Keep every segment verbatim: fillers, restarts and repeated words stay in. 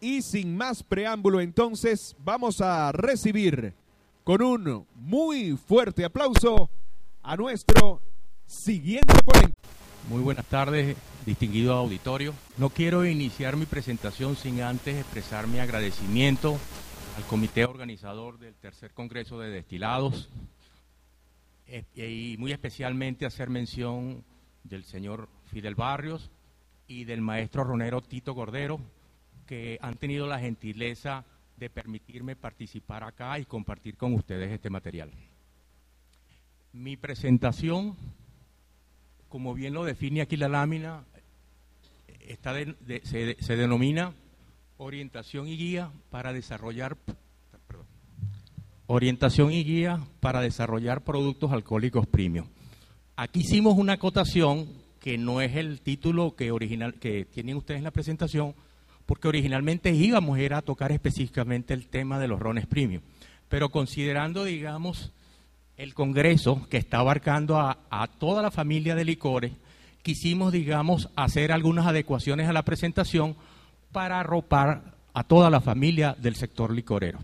Y sin más preámbulo, entonces, vamos a recibir con un muy fuerte aplauso a nuestro siguiente ponente. Muy buenas tardes, distinguido auditorio. No quiero iniciar mi presentación sin antes expresar mi agradecimiento al comité organizador del tercer Congreso de Destilados y muy especialmente hacer mención del señor Fidel Barrios y del maestro ronero Tito Cordero, que han tenido la gentileza de permitirme participar acá y compartir con ustedes este material. Mi presentación, como bien lo define aquí la lámina, está de, de, se, se denomina orientación y guía para desarrollar perdón, orientación y guía para desarrollar productos alcohólicos premium. Aquí hicimos una acotación que no es el título que original que tienen ustedes en la presentación, porque originalmente íbamos era a tocar específicamente el tema de los rones premium, pero considerando, digamos, el Congreso que está abarcando a, a toda la familia de licores, quisimos, digamos, hacer algunas adecuaciones a la presentación para arropar a toda la familia del sector licorero.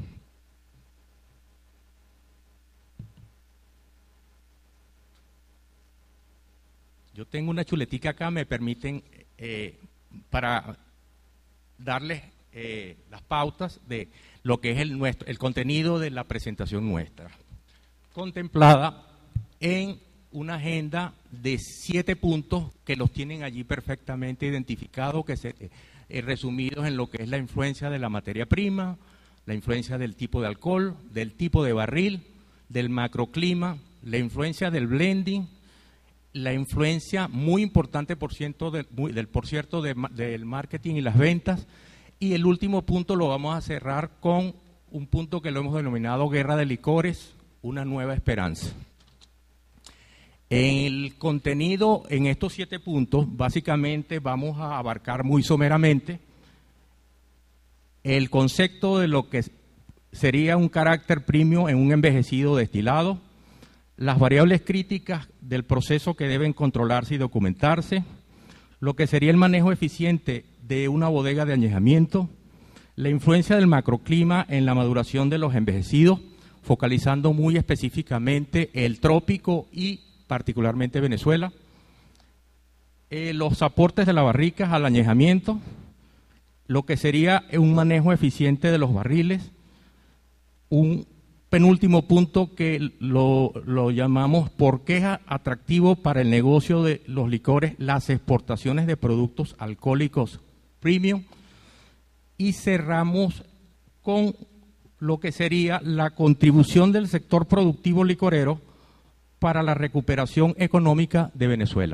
Yo tengo una chuletica acá, me permiten eh, para darles eh, las pautas de lo que es el, nuestro, el contenido de la presentación nuestra, contemplada en una agenda de siete puntos que los tienen allí perfectamente identificados, que se, eh, resumidos en lo que es la influencia de la materia prima, la influencia del tipo de alcohol, del tipo de barril, del macroclima, la influencia del blending, la influencia muy importante por ciento de, muy, del por cierto de, del marketing y las ventas, y el último punto lo vamos a cerrar con un punto que lo hemos denominado guerra de licores, una nueva esperanza. El contenido en estos siete puntos, básicamente vamos a abarcar muy someramente el concepto de lo que sería un carácter premium en un envejecido destilado, las variables críticas del proceso que deben controlarse y documentarse, lo que sería el manejo eficiente de una bodega de añejamiento, la influencia del macroclima en la maduración de los envejecidos, focalizando muy específicamente el trópico y particularmente Venezuela, eh, los aportes de las barricas al añejamiento, lo que sería un manejo eficiente de los barriles, un penúltimo punto que lo, lo llamamos por qué es atractivo para el negocio de los licores las exportaciones de productos alcohólicos premium, y cerramos con lo que sería la contribución del sector productivo licorero para la recuperación económica de Venezuela.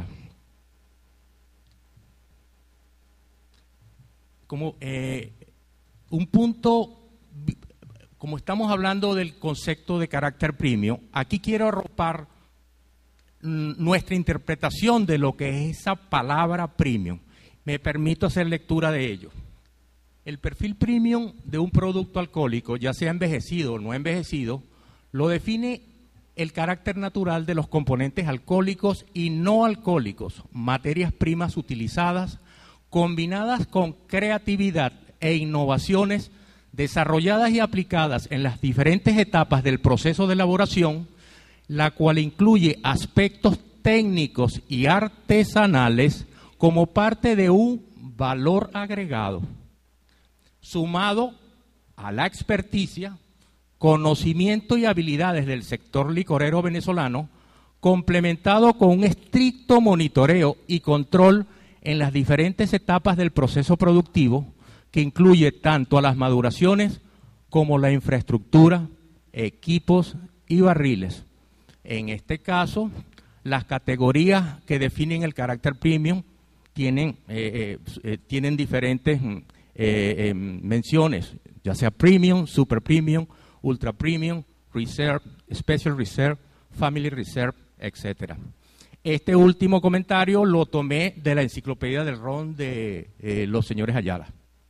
Como eh, un punto, como estamos hablando del concepto de carácter premium, aquí quiero arropar nuestra interpretación de lo que es esa palabra premium. Me permito hacer lectura de ello. El perfil premium de un producto alcohólico, ya sea envejecido o no envejecido, lo define el carácter natural de los componentes alcohólicos y no alcohólicos, materias primas utilizadas, combinadas con creatividad e innovaciones desarrolladas y aplicadas en las diferentes etapas del proceso de elaboración, la cual incluye aspectos técnicos y artesanales como parte de un valor agregado, sumado a la experticia, conocimiento y habilidades del sector licorero venezolano, complementado con un estricto monitoreo y control en las diferentes etapas del proceso productivo, que incluye tanto a las maduraciones como la infraestructura, equipos y barriles. En este caso, las categorías que definen el carácter premium tienen, eh, eh, tienen diferentes eh, eh, menciones, ya sea premium, super premium, ultra premium, reserve, special reserve, family reserve, etcétera. Este último comentario lo tomé de la enciclopedia del ron de eh, los señores Ayala.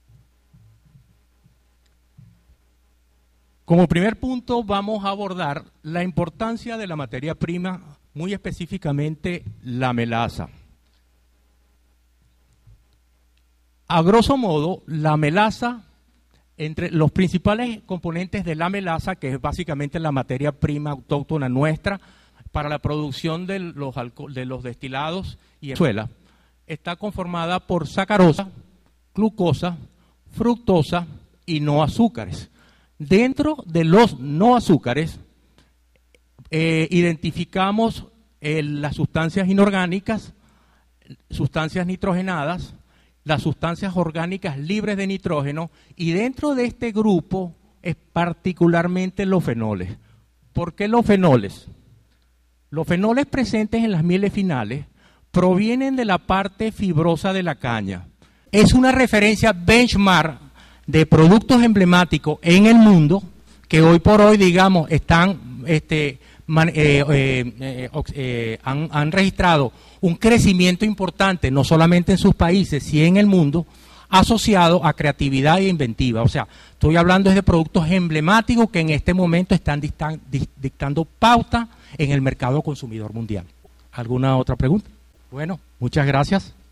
Como primer punto vamos a abordar la importancia de la materia prima, muy específicamente la melaza. A grosso modo, la melaza Entre los principales componentes de la melaza, que es básicamente la materia prima autóctona nuestra para la producción de los, alcohol, de los destilados y Venezuela, está conformada por sacarosa, glucosa, fructosa y no azúcares. Dentro de los no azúcares eh, identificamos eh, las sustancias inorgánicas, sustancias nitrogenadas, las sustancias orgánicas libres de nitrógeno, y dentro de este grupo es particularmente los fenoles. ¿Por qué los fenoles? Los fenoles presentes en las mieles finales provienen de la parte fibrosa de la caña. Es una referencia benchmark de productos emblemáticos en el mundo que hoy por hoy, digamos, están este, man, eh, eh, eh, eh, han, han registrado un crecimiento importante, no solamente en sus países, sino en el mundo, asociado a creatividad e inventiva. O sea, estoy hablando de productos emblemáticos que en este momento están dictan, dictando pauta en el mercado consumidor mundial. ¿Alguna otra pregunta? Bueno, muchas gracias.